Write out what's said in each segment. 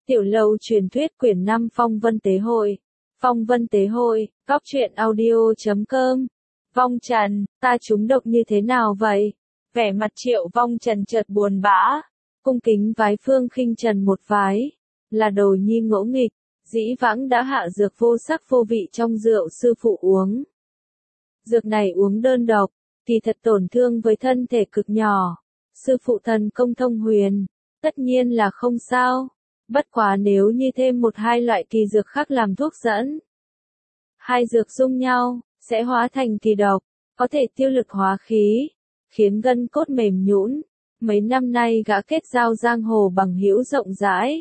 Tiểu Lâu truyền thuyết quyển 5 Phong Vân Tế Hội. Phong Vân Tế Hội, góc truyện audio.com. Vong Trần, ta trúng độc như thế nào vậy? Vẻ mặt Triệu Vong Trần chợt buồn bã, cung kính vái Phương Khinh Trần một vái. Là đồ nhi ngỗ nghịch, dĩ vãng đã hạ dược vô sắc vô vị trong rượu sư phụ uống. Dược này uống đơn độc, thì thật tổn thương với thân thể cực nhỏ. Sư phụ thần công thông huyền, tất nhiên là không sao. Bất quá nếu như thêm một hai loại kỳ dược khác làm thuốc dẫn, hai dược dung nhau, sẽ hóa thành kỳ độc, có thể tiêu lực hóa khí, khiến gân cốt mềm nhũn. Mấy năm nay gã kết giao giang hồ bằng hữu rộng rãi,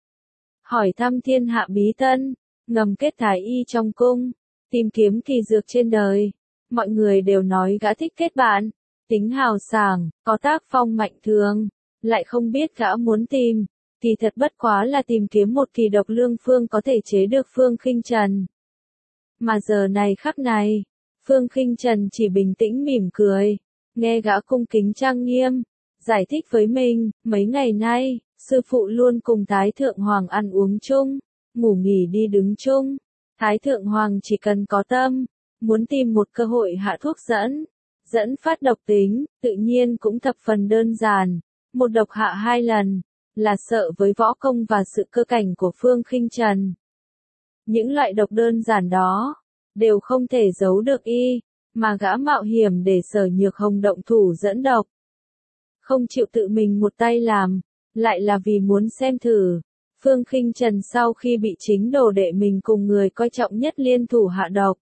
hỏi thăm thiên hạ bí tân, ngầm kết thái y trong cung, tìm kiếm kỳ dược trên đời. Mọi người đều nói gã thích kết bạn, tính hào sảng, có tác phong mạnh thường, lại không biết gã muốn tìm, thì thật bất quá là tìm kiếm một kỳ độc lương phương có thể chế được Phương Khinh Trần. Mà giờ này khắc này, Phương Khinh Trần chỉ bình tĩnh mỉm cười, nghe gã cung kính trang nghiêm, giải thích với mình, mấy ngày nay, sư phụ luôn cùng Thái Thượng Hoàng ăn uống chung, ngủ nghỉ đi đứng chung. Thái Thượng Hoàng chỉ cần có tâm, muốn tìm một cơ hội hạ thuốc dẫn phát độc tính, tự nhiên cũng thập phần đơn giản, một độc hạ 2 lần, là sợ với võ công và sự cơ cảnh của Phương Khinh Trần. Những loại độc đơn giản đó, đều không thể giấu được y, mà gã mạo hiểm để Sở Nhược Hồng động thủ dẫn độc. Không chịu tự mình một tay làm, lại là vì muốn xem thử, Phương Khinh Trần sau khi bị chính đồ đệ mình cùng người coi trọng nhất liên thủ hạ độc,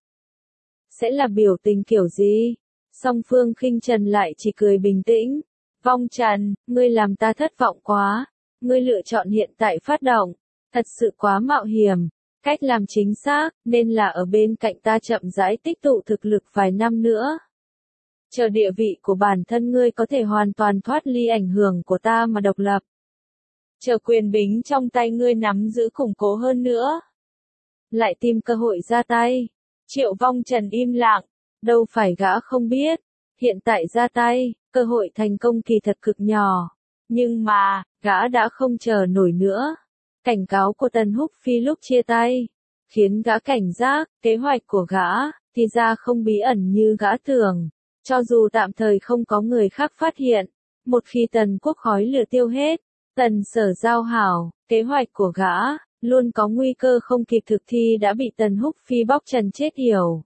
sẽ là biểu tình kiểu gì? Song Phương Khinh Trần lại chỉ cười bình tĩnh. Vong Trần, ngươi làm ta thất vọng quá. Ngươi lựa chọn hiện tại phát động, thật sự quá mạo hiểm. Cách làm chính xác, nên là ở bên cạnh ta chậm rãi tích tụ thực lực vài năm nữa. Chờ địa vị của bản thân ngươi có thể hoàn toàn thoát ly ảnh hưởng của ta mà độc lập. Chờ quyền bính trong tay ngươi nắm giữ củng cố hơn nữa. Lại tìm cơ hội ra tay. Triệu Vong Trần im lặng, đâu phải gã không biết. Hiện tại ra tay, cơ hội thành công kỳ thật cực nhỏ. Nhưng mà, gã đã không chờ nổi nữa. Cảnh cáo của Tần Húc Phi lúc chia tay, khiến gã cảnh giác, kế hoạch của gã, thì ra không bí ẩn như gã tưởng. Cho dù tạm thời không có người khác phát hiện, một khi Tần Quốc khói lửa tiêu hết, Tần Sở giao hảo, kế hoạch của gã, luôn có nguy cơ không kịp thực thi đã bị Tần Húc Phi bóc trần chết yểu.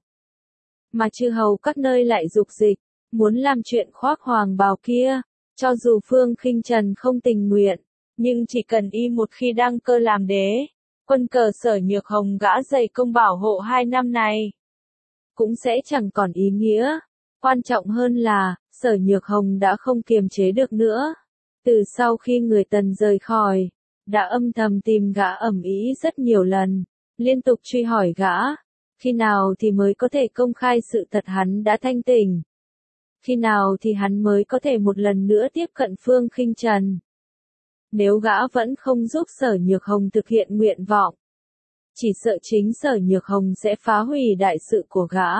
Mà chư hầu các nơi lại dục dịch, muốn làm chuyện khoác hoàng bào kia. Cho dù Phương Khinh Trần không tình nguyện, nhưng chỉ cần y một khi đăng cơ làm đế, quân cờ Sở Nhược Hồng gã dày công bảo hộ 2 năm này, cũng sẽ chẳng còn ý nghĩa. Quan trọng hơn là, Sở Nhược Hồng đã không kiềm chế được nữa. Từ sau khi người Tần rời khỏi, đã âm thầm tìm gã ầm ĩ rất nhiều lần, liên tục truy hỏi gã, khi nào thì mới có thể công khai sự thật hắn đã thanh tỉnh. Khi nào thì hắn mới có thể một lần nữa tiếp cận Phương Khinh Trần. Nếu gã vẫn không giúp Sở Nhược Hồng thực hiện nguyện vọng, chỉ sợ chính Sở Nhược Hồng sẽ phá hủy đại sự của gã.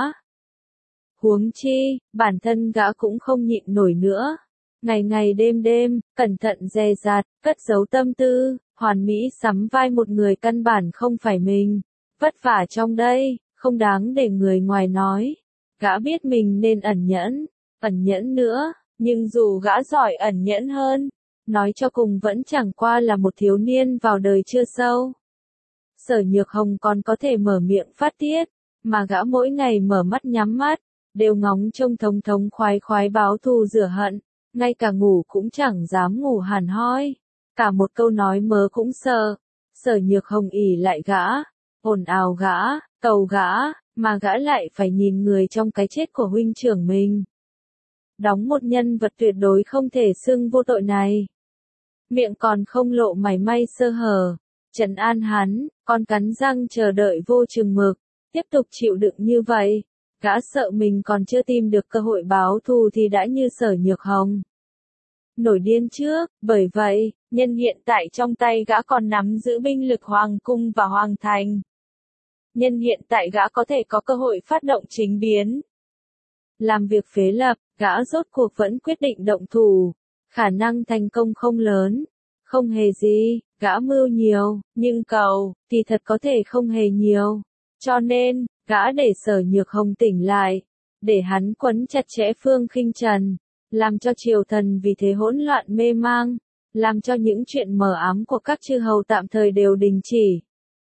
Huống chi, bản thân gã cũng không nhịn nổi nữa. Ngày ngày đêm đêm, cẩn thận dè dặt, cất giấu tâm tư, hoàn mỹ sắm vai một người căn bản không phải mình. Vất vả trong đây, không đáng để người ngoài nói. Gã biết mình nên ẩn nhẫn nữa, nhưng dù gã giỏi ẩn nhẫn hơn, nói cho cùng vẫn chẳng qua là một thiếu niên vào đời chưa sâu. Sở Nhược Hồng còn có thể mở miệng phát tiết, mà gã mỗi ngày mở mắt nhắm mắt, đều ngóng trông thống thống khoái khoái báo thù rửa hận, ngay cả ngủ cũng chẳng dám ngủ hẳn hoi, cả một câu nói mớ cũng sợ. Sở Nhược Hồng ỷ lại gã, ồn ào gã, cầu gã, mà gã lại phải nhìn người trong cái chết của huynh trưởng mình. Đóng một nhân vật tuyệt đối không thể xưng vô tội này. Miệng còn không lộ mảy may sơ hở, trấn an hắn, còn cắn răng chờ đợi vô chừng mực, tiếp tục chịu đựng như vậy. Gã sợ mình còn chưa tìm được cơ hội báo thù thì đã như Sở Nhược Hồng nổi điên trước, bởi vậy, nhân hiện tại trong tay gã còn nắm giữ binh lực hoàng cung và hoàng thành. Nhân hiện tại gã có thể có cơ hội phát động chính biến. Làm việc phế lập, gã rốt cuộc vẫn quyết định động thủ. Khả năng thành công không lớn. Không hề gì, gã mưu nhiều, nhưng cầu, thì thật có thể không hề nhiều. Cho nên, gã để Sở Nhược Hồng tỉnh lại, để hắn quấn chặt chẽ Phương Khinh Trần, làm cho triều thần vì thế hỗn loạn mê mang, làm cho những chuyện mờ ám của các chư hầu tạm thời đều đình chỉ.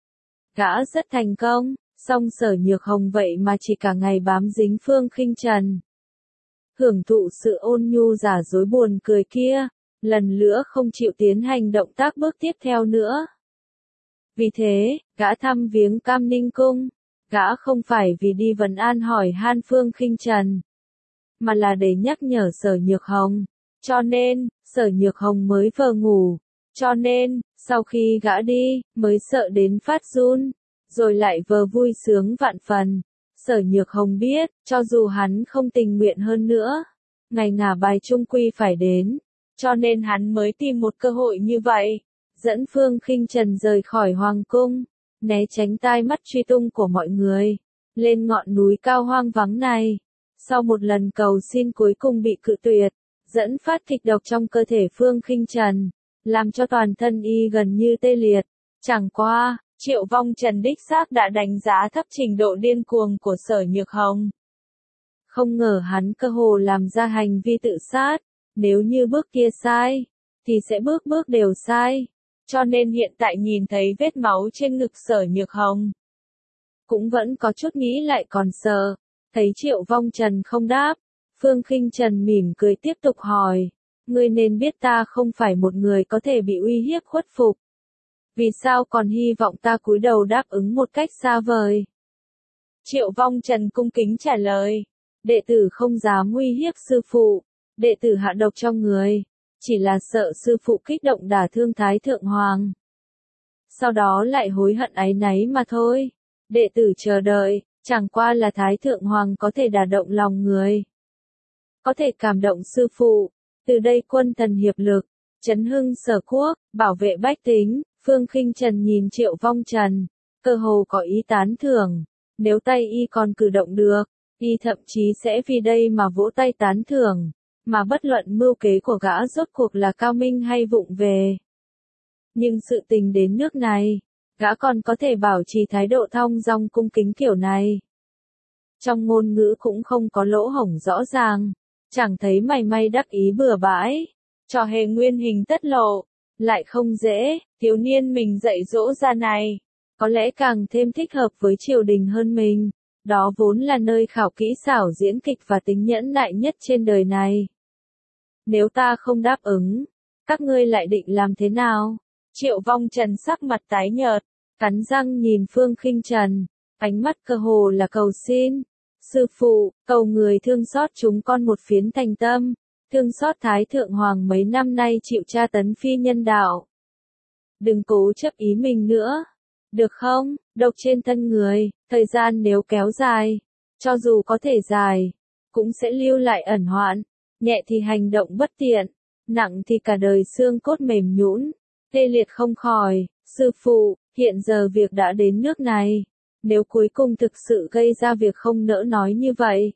Gã rất thành công, song Sở Nhược Hồng vậy mà chỉ cả ngày bám dính Phương Khinh Trần. Hưởng thụ sự ôn nhu giả dối buồn cười kia, lần nữa không chịu tiến hành động tác bước tiếp theo nữa. Vì thế, gã thăm viếng Cam Ninh Cung, gã không phải vì đi vấn an hỏi han Phương Khinh Trần, mà là để nhắc nhở Sở Nhược Hồng. Cho nên, Sở Nhược Hồng mới vờ ngủ. Cho nên, sau khi gã đi, mới sợ đến phát run, rồi lại vờ vui sướng vạn phần. Sở Nhược Hồng biết, cho dù hắn không tình nguyện hơn nữa, ngày ngả bài chung quy phải đến, cho nên hắn mới tìm một cơ hội như vậy, dẫn Phương Khinh Trần rời khỏi hoàng cung, né tránh tai mắt truy tung của mọi người, lên ngọn núi cao hoang vắng này. Sau một lần cầu xin cuối cùng bị cự tuyệt, dẫn phát kịch độc trong cơ thể Phương Khinh Trần, làm cho toàn thân y gần như tê liệt. Chẳng qua, Triệu Vong Trần đích xác đã đánh giá thấp trình độ điên cuồng của Sở Nhược Hồng. Không ngờ hắn cơ hồ làm ra hành vi tự sát, nếu như bước kia sai, thì sẽ bước bước đều sai. Cho nên hiện tại nhìn thấy vết máu trên ngực Sở Nhược Hồng, cũng vẫn có chút nghĩ lại còn sợ. Thấy Triệu Vong Trần không đáp, Phương Khinh Trần mỉm cười tiếp tục hỏi, ngươi nên biết ta không phải một người có thể bị uy hiếp khuất phục. Vì sao còn hy vọng ta cúi đầu đáp ứng một cách xa vời? Triệu Vong Trần cung kính trả lời, đệ tử không dám uy hiếp sư phụ, đệ tử hạ độc trong người, chỉ là sợ sư phụ kích động đả thương Thái Thượng Hoàng. Sau đó lại hối hận áy náy mà thôi, đệ tử chờ đợi, chẳng qua là Thái Thượng Hoàng có thể đả động lòng người, có thể cảm động sư phụ, từ đây quân thần hiệp lực, chấn hưng sở quốc, bảo vệ bách tính. Phương Khinh Trần nhìn Triệu Vong Trần, cơ hồ có ý tán thưởng, nếu tay y còn cử động được, y thậm chí sẽ vì đây mà vỗ tay tán thưởng, mà bất luận mưu kế của gã rốt cuộc là cao minh hay vụng về. Nhưng sự tình đến nước này, gã còn có thể bảo trì thái độ thong dong cung kính kiểu này. Trong ngôn ngữ cũng không có lỗ hổng rõ ràng, chẳng thấy mày may đắc ý bừa bãi, trò hề nguyên hình tất lộ. Lại không dễ, thiếu niên mình dạy dỗ ra này, có lẽ càng thêm thích hợp với triều đình hơn mình, đó vốn là nơi khảo kỹ xảo diễn kịch và tính nhẫn nại nhất trên đời này. Nếu ta không đáp ứng, các ngươi lại định làm thế nào? Triệu Vong Trần sắc mặt tái nhợt, cắn răng nhìn Phương Khinh Trần, ánh mắt cơ hồ là cầu xin. Sư phụ, cầu người thương xót chúng con một phiến thành tâm. Thương xót Thái Thượng Hoàng mấy năm nay chịu tra tấn phi nhân đạo. Đừng cố chấp ý mình nữa. Được không? Độc trên thân người, thời gian nếu kéo dài, cho dù có thể dài, cũng sẽ lưu lại ẩn hoạn. Nhẹ thì hành động bất tiện, nặng thì cả đời xương cốt mềm nhũn, tê liệt không khỏi. Sư phụ, hiện giờ việc đã đến nước này. Nếu cuối cùng thực sự gây ra việc không nỡ nói như vậy,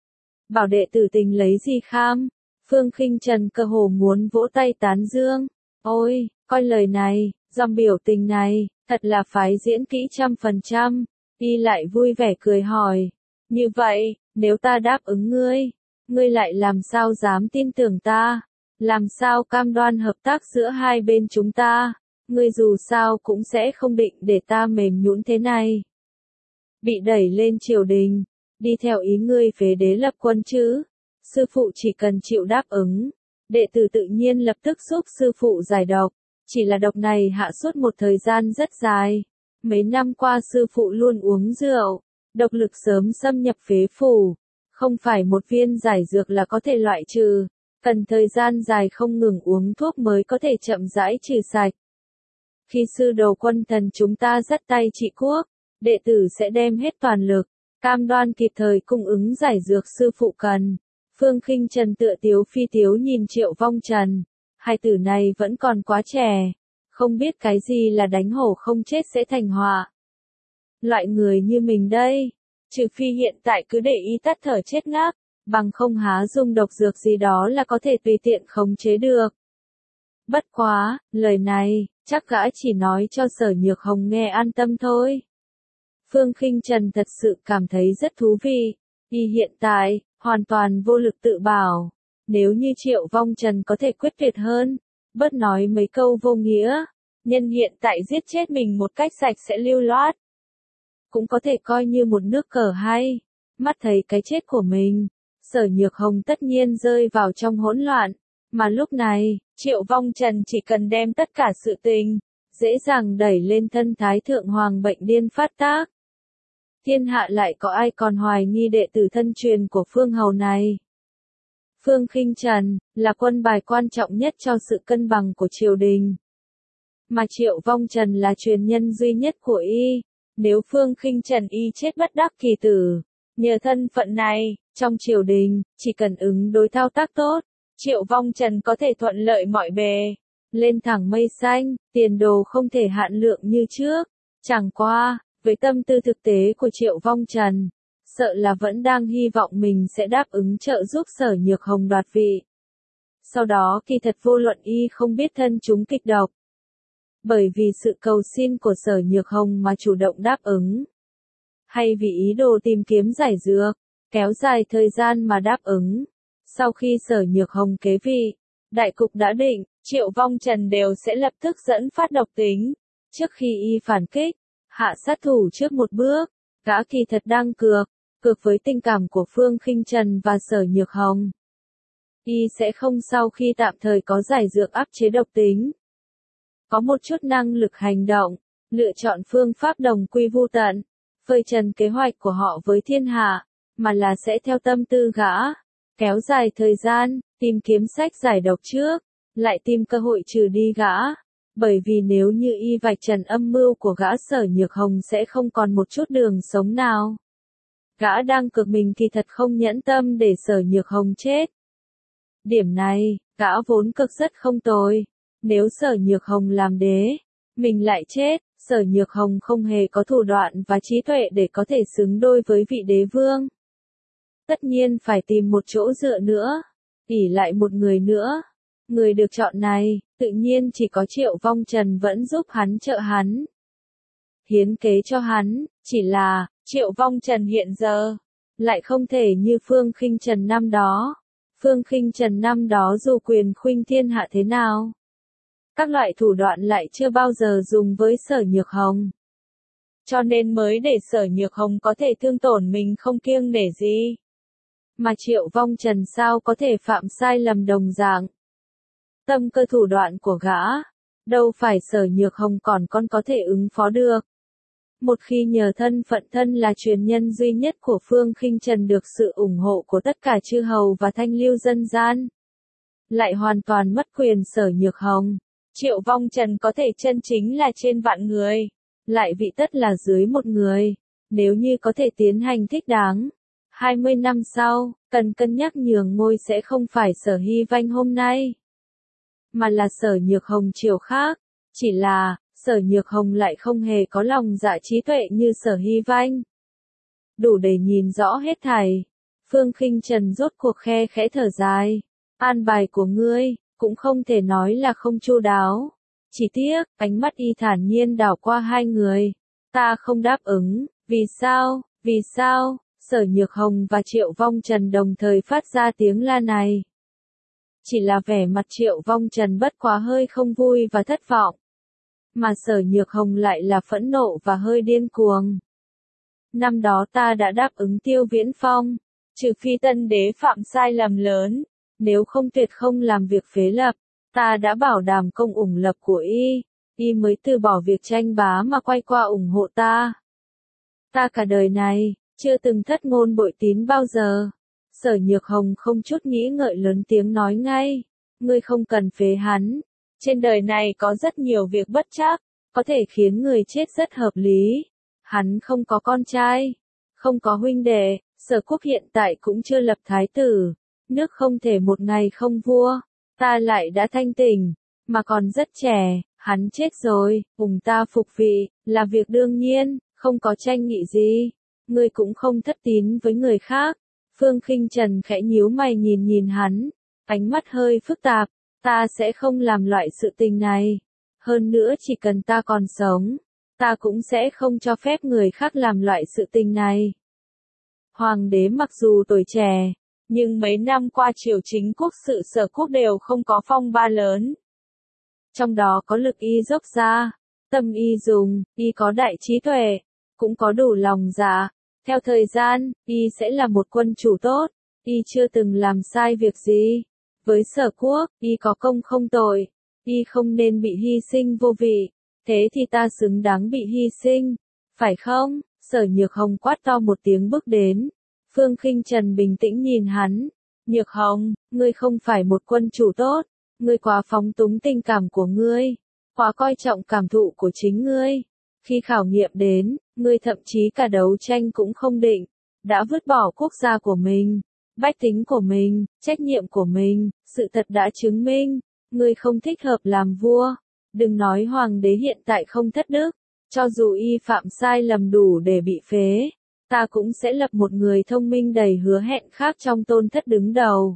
bảo đệ tử tình lấy gì kham? Phương Khinh Trần cơ hồ muốn vỗ tay tán dương. Ôi, coi lời này, dòng biểu tình này, thật là phái diễn kỹ 100%. Y lại vui vẻ cười hỏi. Như vậy, nếu ta đáp ứng ngươi, ngươi lại làm sao dám tin tưởng ta? Làm sao cam đoan hợp tác giữa hai bên chúng ta? Ngươi dù sao cũng sẽ không định để ta mềm nhũn thế này. Bị đẩy lên triều đình, đi theo ý ngươi phế đế lập quân chứ? Sư phụ chỉ cần chịu đáp ứng, đệ tử tự nhiên lập tức giúp sư phụ giải độc, chỉ là độc này hạ suốt một thời gian rất dài. Mấy năm qua sư phụ luôn uống rượu, độc lực sớm xâm nhập phế phủ, không phải một viên giải dược là có thể loại trừ, cần thời gian dài không ngừng uống thuốc mới có thể chậm rãi trừ sạch. Khi sư đồ quân thần chúng ta dắt tay trị quốc, đệ tử sẽ đem hết toàn lực, cam đoan kịp thời cung ứng giải dược sư phụ cần. Phương Khinh Trần tựa tiếu phi tiếu nhìn Triệu Vong Trần, hai tử này vẫn còn quá trẻ, không biết cái gì là đánh hổ không chết sẽ thành họa. Loại người như mình đây, trừ phi hiện tại cứ để y tắt thở chết ngáp, bằng không há dung độc dược gì đó là có thể tùy tiện khống chế được. Bất quá, lời này, chắc gã chỉ nói cho Sở Nhược Hồng nghe an tâm thôi. Phương Khinh Trần thật sự cảm thấy rất thú vị. Y hiện tại, hoàn toàn vô lực tự bảo. Nếu như Triệu Vong Trần có thể quyết tuyệt hơn, bớt nói mấy câu vô nghĩa, nhân hiện tại giết chết mình một cách sạch sẽ lưu loát. Cũng có thể coi như một nước cờ hay. Mắt thấy cái chết của mình, Sở Nhược Hồng tất nhiên rơi vào trong hỗn loạn. Mà lúc này, Triệu Vong Trần chỉ cần đem tất cả sự tình, dễ dàng đẩy lên thân Thái Thượng Hoàng bệnh điên phát tác. Thiên hạ lại có ai còn hoài nghi đệ tử thân truyền của Phương Hầu này. Phương Khinh Trần, là quân bài quan trọng nhất cho sự cân bằng của triều đình. Mà Triệu Vong Trần là truyền nhân duy nhất của y. Nếu Phương Khinh Trần y chết bất đắc kỳ tử, nhờ thân phận này, trong triều đình, chỉ cần ứng đối thao tác tốt, Triệu Vong Trần có thể thuận lợi mọi bề, lên thẳng mây xanh, tiền đồ không thể hạn lượng như trước. Chẳng qua, với tâm tư thực tế của Triệu Vong Trần, sợ là vẫn đang hy vọng mình sẽ đáp ứng trợ giúp Sở Nhược Hồng đoạt vị. Sau đó kỳ thật vô luận y không biết thân chúng kịch độc. Bởi vì sự cầu xin của Sở Nhược Hồng mà chủ động đáp ứng. Hay vì ý đồ tìm kiếm giải dược, kéo dài thời gian mà đáp ứng. Sau khi Sở Nhược Hồng kế vị, đại cục đã định, Triệu Vong Trần đều sẽ lập tức dẫn phát độc tính. Trước khi y phản kích, hạ sát thủ trước một bước, gã kỳ thật đang cược với tình cảm của Phương Khinh Trần và Sở Nhược Hồng. Y sẽ không sau khi tạm thời có giải dược áp chế độc tính, có một chút năng lực hành động, lựa chọn phương pháp đồng quy vu tận, phơi trần kế hoạch của họ với thiên hạ, mà là sẽ theo tâm tư gã, kéo dài thời gian, tìm kiếm sách giải độc trước, lại tìm cơ hội trừ đi gã. Bởi vì nếu như y vạch trần âm mưu của gã, Sở Nhược Hồng sẽ không còn một chút đường sống nào. Gã đang cực mình kỳ thật không nhẫn tâm để Sở Nhược Hồng chết. Điểm này, gã vốn cực rất không tồi. Nếu Sở Nhược Hồng làm đế, mình lại chết, Sở Nhược Hồng không hề có thủ đoạn và trí tuệ để có thể xứng đôi với vị đế vương. Tất nhiên phải tìm một chỗ dựa nữa, ỷ lại một người nữa. Người được chọn này, tự nhiên chỉ có Triệu Vong Trần vẫn giúp hắn trợ hắn. Hiến kế cho hắn, chỉ là, Triệu Vong Trần hiện giờ, lại không thể như Phương Khinh Trần năm đó. Phương Khinh Trần năm đó dù quyền khuynh thiên hạ thế nào, các loại thủ đoạn lại chưa bao giờ dùng với Sở Nhược Hồng. Cho nên mới để Sở Nhược Hồng có thể thương tổn mình không kiêng nể gì. Mà Triệu Vong Trần sao có thể phạm sai lầm đồng dạng. Tâm cơ thủ đoạn của gã, đâu phải Sở Nhược Hồng còn có thể ứng phó được. Một khi nhờ thân phận thân là truyền nhân duy nhất của Phương Khinh Trần được sự ủng hộ của tất cả chư hầu và thanh lưu dân gian, lại hoàn toàn mất quyền Sở Nhược Hồng, Triệu Vong Trần có thể chân chính là trên vạn người, lại vị tất là dưới một người. Nếu như có thể tiến hành thích đáng, 20 năm sau, cần cân nhắc nhường ngôi sẽ không phải Sở Hy Vanh hôm nay, mà là Sở Nhược Hồng chiều khác. Chỉ là, Sở Nhược Hồng lại không hề có lòng dạ trí tuệ như Sở Hy Vanh. Đủ để nhìn rõ hết thảy. Phương Khinh Trần rốt cuộc khe khẽ thở dài. An bài của ngươi, cũng không thể nói là không chu đáo. Chỉ tiếc, ánh mắt y thản nhiên đảo qua hai người. Ta không đáp ứng, vì sao, vì sao? Sở Nhược Hồng và Triệu Vong Trần đồng thời phát ra tiếng la này. Chỉ là vẻ mặt Triệu Vong Trần bất quá hơi không vui và thất vọng. Mà Sở Nhược Hồng lại là phẫn nộ và hơi điên cuồng. Năm đó ta đã đáp ứng Tiêu Viễn Phong, trừ phi tân đế phạm sai lầm lớn, nếu không tuyệt không làm việc phế lập, ta đã bảo đảm công ủng lập của y mới từ bỏ việc tranh bá mà quay qua ủng hộ ta. Ta cả đời này, chưa từng thất ngôn bội tín bao giờ. Sở Nhược Hồng không chút nghĩ ngợi lớn tiếng nói ngay, ngươi không cần phế hắn. Trên đời này có rất nhiều việc bất trắc, có thể khiến người chết rất hợp lý. Hắn không có con trai, không có huynh đệ, Sở quốc hiện tại cũng chưa lập thái tử, nước không thể một ngày không vua. Ta lại đã thanh tỉnh, mà còn rất trẻ, hắn chết rồi, cùng ta phục vị, là việc đương nhiên, không có tranh nghị gì. Ngươi cũng không thất tín với người khác. Phương Khinh Trần khẽ nhíu mày nhìn hắn, ánh mắt hơi phức tạp. Ta sẽ không làm loại sự tình này. Hơn nữa chỉ cần ta còn sống, ta cũng sẽ không cho phép người khác làm loại sự tình này. Hoàng đế mặc dù tuổi trẻ, nhưng mấy năm qua triều chính quốc sự Sở Quốc đều không có phong ba lớn. Trong đó có lực y dốc ra, tâm y dùng, y có đại trí tuệ, cũng có đủ lòng dạ. Theo thời gian, y sẽ là một quân chủ tốt, y chưa từng làm sai việc gì. Với Sở Quốc, y có công không tội, y không nên bị hy sinh vô vị, thế thì ta xứng đáng bị hy sinh, phải không? Sở Nhược Hồng quát to một tiếng bước đến. Phương Khinh Trần bình tĩnh nhìn hắn. Nhược Hồng, ngươi không phải một quân chủ tốt, ngươi quá phóng túng tình cảm của ngươi, quá coi trọng cảm thụ của chính ngươi. Khi khảo nghiệm đến, ngươi thậm chí cả đấu tranh cũng không định, đã vứt bỏ quốc gia của mình, bách tính của mình, trách nhiệm của mình, sự thật đã chứng minh, ngươi không thích hợp làm vua. Đừng nói hoàng đế hiện tại không thất đức, cho dù y phạm sai lầm đủ để bị phế, ta cũng sẽ lập một người thông minh đầy hứa hẹn khác trong tôn thất đứng đầu.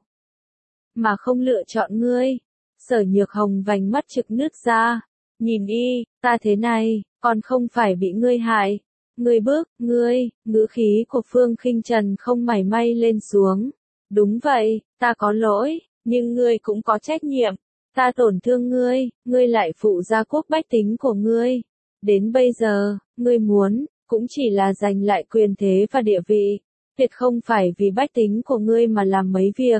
Mà không lựa chọn ngươi. Sở Nhược Hồng vành mắt trực nứt ra. Nhìn y, ta thế này, còn không phải bị ngươi hại. Ngươi bước, ngữ khí của Phương Khinh Trần không mảy may lên xuống. Đúng vậy, ta có lỗi, nhưng ngươi cũng có trách nhiệm. Ta tổn thương ngươi lại phụ gia quốc bách tính của ngươi. Đến bây giờ, ngươi muốn, cũng chỉ là giành lại quyền thế và địa vị. Tuyệt không phải vì bách tính của ngươi mà làm mấy việc.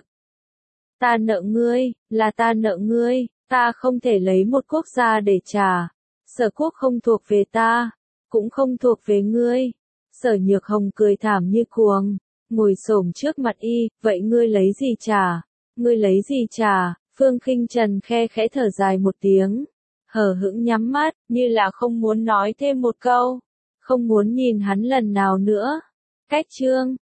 Ta nợ ngươi, là ta nợ ngươi, ta không thể lấy một quốc gia để trả. Sở Quốc không thuộc về ta, cũng không thuộc về ngươi. Sở Nhược Hồng cười thảm như cuồng, ngồi xổm trước mặt y, vậy ngươi lấy gì trả? Ngươi lấy gì trả? Phương Khinh Trần khe khẽ thở dài một tiếng, hờ hững nhắm mắt, như là không muốn nói thêm một câu, không muốn nhìn hắn lần nào nữa. Cách chương